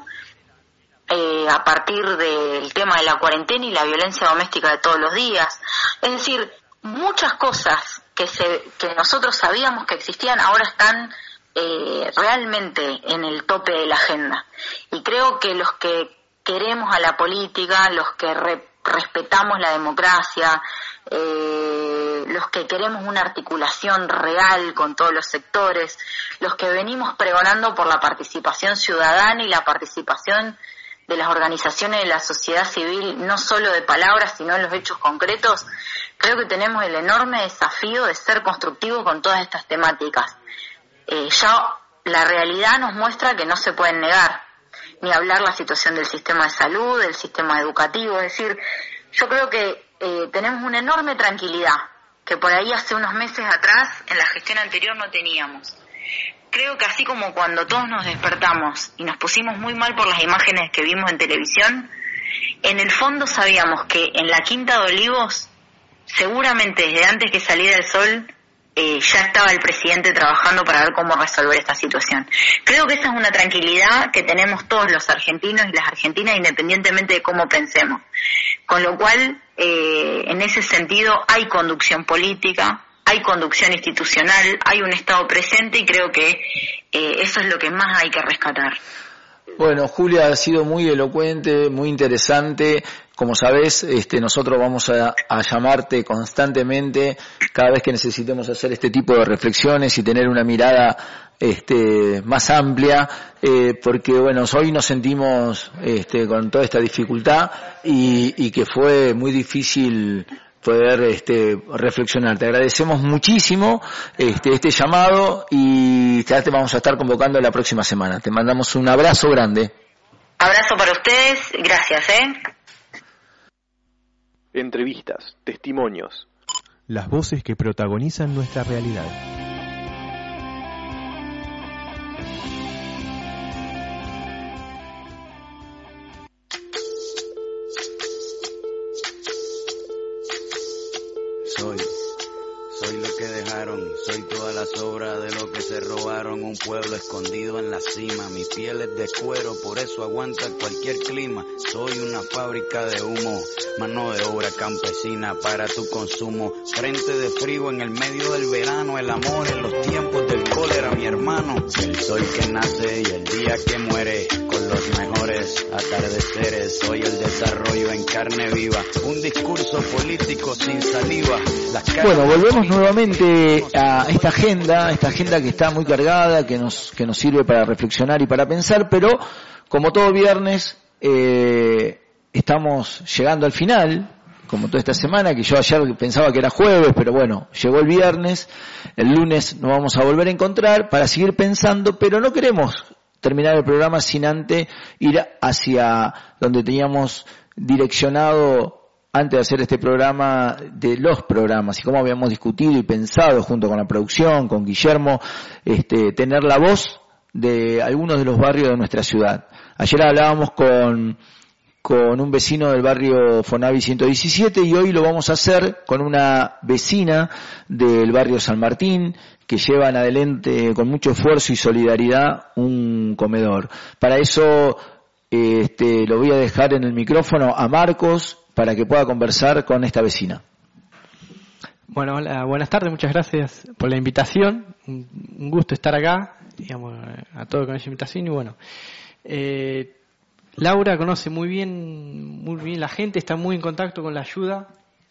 [SPEAKER 7] eh, a partir del tema de la cuarentena y la violencia doméstica de todos los días. Es decir, muchas cosas que se que nosotros sabíamos que existían ahora están eh, realmente en el tope de la agenda. Y creo que los que queremos a la política, los que re, respetamos la democracia, eh, los que queremos una articulación real con todos los sectores, los que venimos pregonando por la participación ciudadana y la participación de las organizaciones de la sociedad civil, no solo de palabras, sino en los hechos concretos, creo que tenemos el enorme desafío de ser constructivos con todas estas temáticas. Eh, ya la realidad nos muestra que no se pueden negar, ni hablar la situación del sistema de salud, del sistema educativo. Es decir, yo creo que eh, tenemos una enorme tranquilidad, que por ahí hace unos meses atrás, en la gestión anterior, no teníamos. Creo que así como cuando todos nos despertamos y nos pusimos muy mal por las imágenes que vimos en televisión, en el fondo sabíamos que en la Quinta de Olivos, seguramente desde antes que saliera el sol, eh, ya estaba el presidente trabajando para ver cómo resolver esta situación. Creo que esa es una tranquilidad que tenemos todos los argentinos y las argentinas, independientemente de cómo pensemos. Con lo cual, eh, en ese sentido, hay conducción política, hay conducción institucional, hay un Estado presente, y creo que eh, eso es lo que más hay que rescatar.
[SPEAKER 3] Bueno, Julia, ha sido muy elocuente, muy interesante. Como sabés, este, nosotros vamos a, a llamarte constantemente cada vez que necesitemos hacer este tipo de reflexiones y tener una mirada este, más amplia, eh, porque bueno, hoy nos sentimos este, con toda esta dificultad y, y que fue muy difícil poder este, reflexionar. Te agradecemos muchísimo este, este llamado y ya te vamos a estar convocando la próxima semana. Te mandamos un abrazo grande.
[SPEAKER 7] Abrazo para ustedes, gracias, ¿eh?
[SPEAKER 2] Entrevistas, testimonios.
[SPEAKER 1] Las voces que protagonizan nuestra realidad.
[SPEAKER 5] soy lo que dejaron, soy toda la sobra de lo que se robaron. Un pueblo escondido en la cima, mi piel es de cuero, por eso aguanta cualquier clima. Soy una fábrica de humo, mano de obra campesina para tu consumo. Frente de frío en el medio del verano, el amor en los tiempos del cólera, mi hermano. El sol que nace y el día que muere, con los mejores atardeceres. Soy el desarrollo en carne viva, un discurso político sin saliva.
[SPEAKER 3] Bueno, volvemos nuevamente a esta agenda, esta agenda que está muy cargada, que nos que nos sirve para reflexionar y para pensar, pero como todo viernes eh, estamos llegando al final, como toda esta semana, que yo ayer pensaba que era jueves, pero bueno, llegó el viernes, el lunes nos vamos a volver a encontrar para seguir pensando, pero no queremos terminar el programa sin antes ir hacia donde teníamos direccionado antes de hacer este programa, de los programas y cómo habíamos discutido y pensado junto con la producción, con Guillermo, este, tener la voz de algunos de los barrios de nuestra ciudad. Ayer hablábamos con, con un vecino del barrio Fonavi ciento diecisiete y hoy lo vamos a hacer con una vecina del barrio San Martín que llevan adelante con mucho esfuerzo y solidaridad un comedor. Para eso este, lo voy a dejar en el micrófono a Marcos para que pueda conversar con esta vecina.
[SPEAKER 8] Bueno, hola, buenas tardes, muchas gracias por la invitación, un, un gusto estar acá, digamos, a todos con esa invitación y bueno, eh, Laura conoce muy bien, muy bien la gente, está muy en contacto con la ayuda,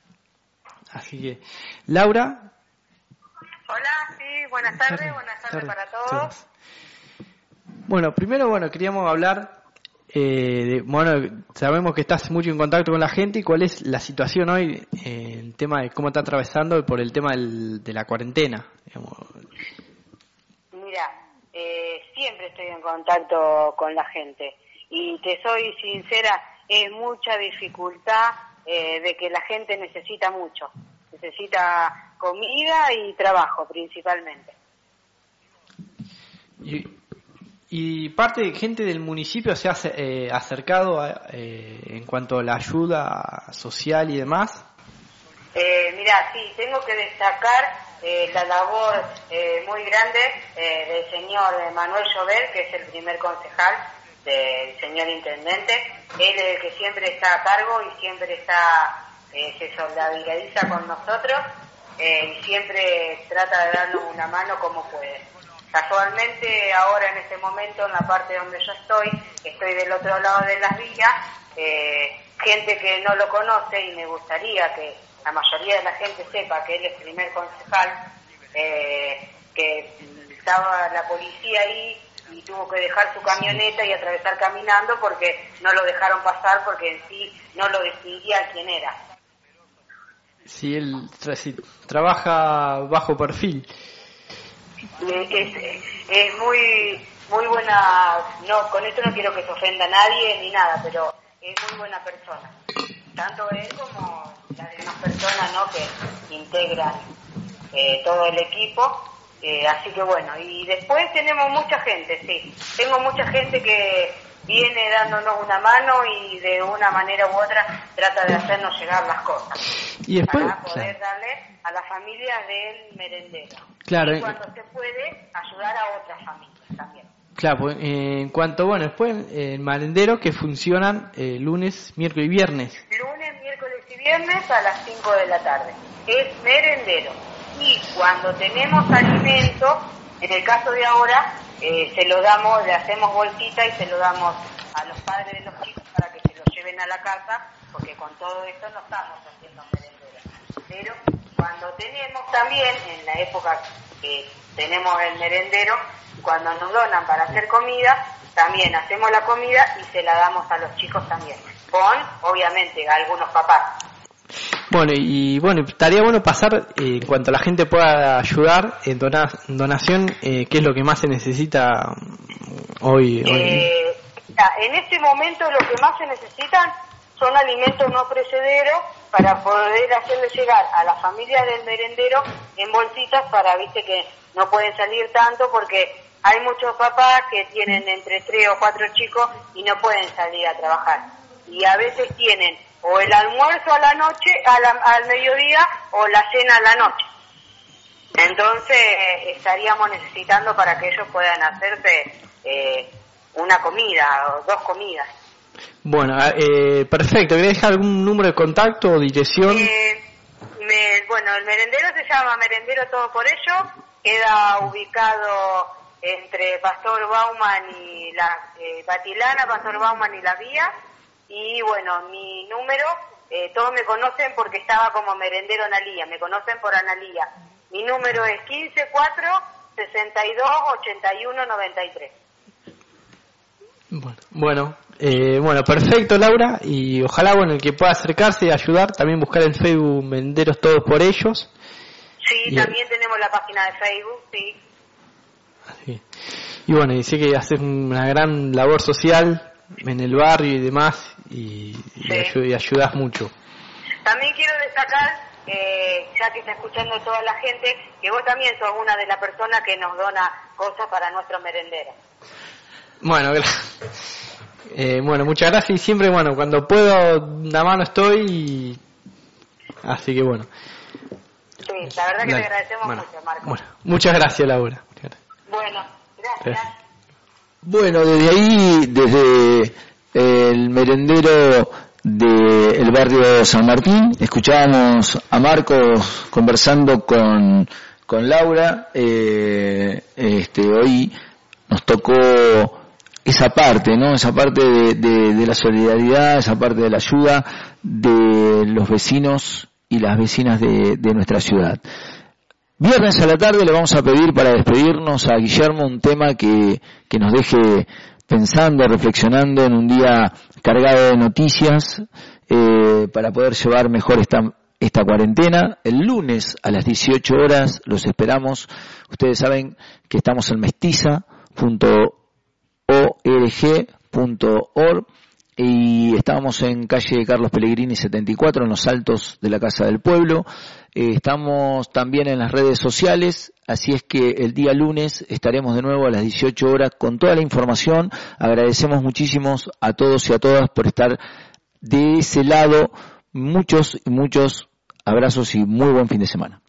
[SPEAKER 8] así que, Laura.
[SPEAKER 9] Hola, sí, buenas tardes, buenas tardes, tardes para todos. todos.
[SPEAKER 8] Bueno, primero, bueno, queríamos hablar Eh, de, bueno, sabemos que estás mucho en contacto con la gente y cuál es la situación hoy, eh, el tema de cómo está atravesando por el tema del, de la cuarentena. Digamos.
[SPEAKER 9] Mira, eh, siempre estoy en contacto con la gente y te soy sincera, es mucha dificultad eh, de que la gente necesita mucho, necesita comida y trabajo principalmente.
[SPEAKER 8] Y, Y parte de gente del municipio se ha eh, acercado a, eh, en cuanto a la ayuda social y demás.
[SPEAKER 9] Eh, mira, sí, tengo que destacar eh, la labor eh, muy grande eh, del señor Manuel Llobel, que es el primer concejal del señor intendente. Él es el que siempre está a cargo y siempre está eh, se solidariza con nosotros eh, y siempre trata de darnos una mano como puede. Casualmente ahora en este momento en la parte donde yo estoy, estoy del otro lado de las vías, eh, gente que no lo conoce y me gustaría que la mayoría de la gente sepa que él es primer concejal, eh, que estaba la policía ahí y tuvo que dejar su camioneta y atravesar caminando porque no lo dejaron pasar porque en sí no lo distinguía quién era.
[SPEAKER 8] Sí, él tra- sí, trabaja bajo perfil.
[SPEAKER 9] Es, es muy muy buena, no, con esto no quiero que se ofenda a nadie ni nada, pero es muy buena persona, tanto él como las demás personas, ¿no?, que integran eh, todo el equipo, eh, así que bueno, y después tenemos mucha gente, sí, tengo mucha gente que viene dándonos una mano y de una manera u otra trata de hacernos llegar las cosas
[SPEAKER 8] y después,
[SPEAKER 9] para poder
[SPEAKER 8] claro,
[SPEAKER 9] darle a las familias del merendero.
[SPEAKER 8] Claro,
[SPEAKER 9] y cuando se puede, ayudar a otras familias también.
[SPEAKER 8] Claro, pues, eh, en cuanto, bueno, después eh, merenderos que funcionan eh, lunes, miércoles y viernes.
[SPEAKER 9] Lunes, miércoles y viernes a las cinco de la tarde. Es merendero. Y cuando tenemos alimento, en el caso de ahora, eh, se lo damos, le hacemos bolsita y se lo damos a los padres de los chicos para que se lo lleven a la casa, porque con todo esto no estamos haciendo merendero. Pero cuando tenemos también, en la época que tenemos el merendero, cuando nos donan para hacer comida, también hacemos la comida y se la damos a los chicos también, con, obviamente, algunos papás.
[SPEAKER 8] Bueno, y bueno, estaría bueno pasar, eh, en cuanto la gente pueda ayudar en dona, donación, eh, qué es lo que más se necesita hoy. hoy.
[SPEAKER 9] Eh, en este momento lo que más se necesitan son alimentos no perecederos para poder hacerle llegar a las familias del merendero en bolsitas para, viste, que no pueden salir tanto porque hay muchos papás que tienen entre tres o cuatro chicos y no pueden salir a trabajar. Y a veces tienen o el almuerzo a la noche, a la, al mediodía, o la cena a la noche. Entonces estaríamos necesitando para que ellos puedan hacerse eh, una comida o dos comidas.
[SPEAKER 8] Bueno, eh, perfecto. ¿Querés dejar algún número de contacto o dirección?
[SPEAKER 9] Eh, me, bueno, el merendero se llama Merendero Todo por Ello, queda ubicado entre Pastor Bauman y la eh, Batilana, Pastor Bauman y La Vía, y bueno, mi número, eh, todos me conocen porque estaba como Merendero Analía, me conocen por Analía. Mi número es quince cuatro sesenta y dos ochenta y uno noventa y tres.
[SPEAKER 8] Bueno, bueno, eh, bueno, perfecto, Laura, y ojalá, bueno, el que pueda acercarse y ayudar, también buscar en Facebook Merenderos Todos por Ellos.
[SPEAKER 9] Sí,
[SPEAKER 8] y,
[SPEAKER 9] también tenemos la página de Facebook, sí.
[SPEAKER 8] Así. Y bueno, dice que haces una gran labor social en el barrio y demás, y,
[SPEAKER 9] sí.
[SPEAKER 8] y, ayud- y ayudas mucho.
[SPEAKER 9] También quiero destacar, eh, ya que está escuchando toda la gente, que vos también sos una de las personas que nos dona cosas para nuestros merenderos.
[SPEAKER 8] Bueno, gra- eh, bueno, muchas gracias y siempre, bueno, cuando puedo, una mano estoy, y... así que bueno.
[SPEAKER 9] Sí, la verdad que
[SPEAKER 8] Dale.
[SPEAKER 9] te agradecemos
[SPEAKER 8] Bueno,
[SPEAKER 9] mucho, Marco.
[SPEAKER 8] bueno, muchas gracias, Laura. Muchas gracias.
[SPEAKER 9] Bueno, gracias.
[SPEAKER 3] Bueno, desde ahí, desde el merendero del barrio San Martín, escuchábamos a Marcos conversando con, con Laura. Eh, este, hoy nos tocó esa parte, ¿no? Esa parte de, de, de la solidaridad, esa parte de la ayuda de los vecinos y las vecinas de, de nuestra ciudad. Viernes a la tarde le vamos a pedir para despedirnos a Guillermo un tema que, que nos deje pensando, reflexionando en un día cargado de noticias, eh, para poder llevar mejor esta, esta cuarentena. El lunes a las dieciocho horas los esperamos. Ustedes saben que estamos en mestiza punto org punto org y estábamos en calle Carlos Pellegrini setenta y cuatro, en los altos de la Casa del Pueblo. Eh, estamos también en las redes sociales, así es que el día lunes estaremos de nuevo a las dieciocho horas con toda la información. Agradecemos muchísimo a todos y a todas por estar de ese lado. Muchos y muchos abrazos y muy buen fin de semana.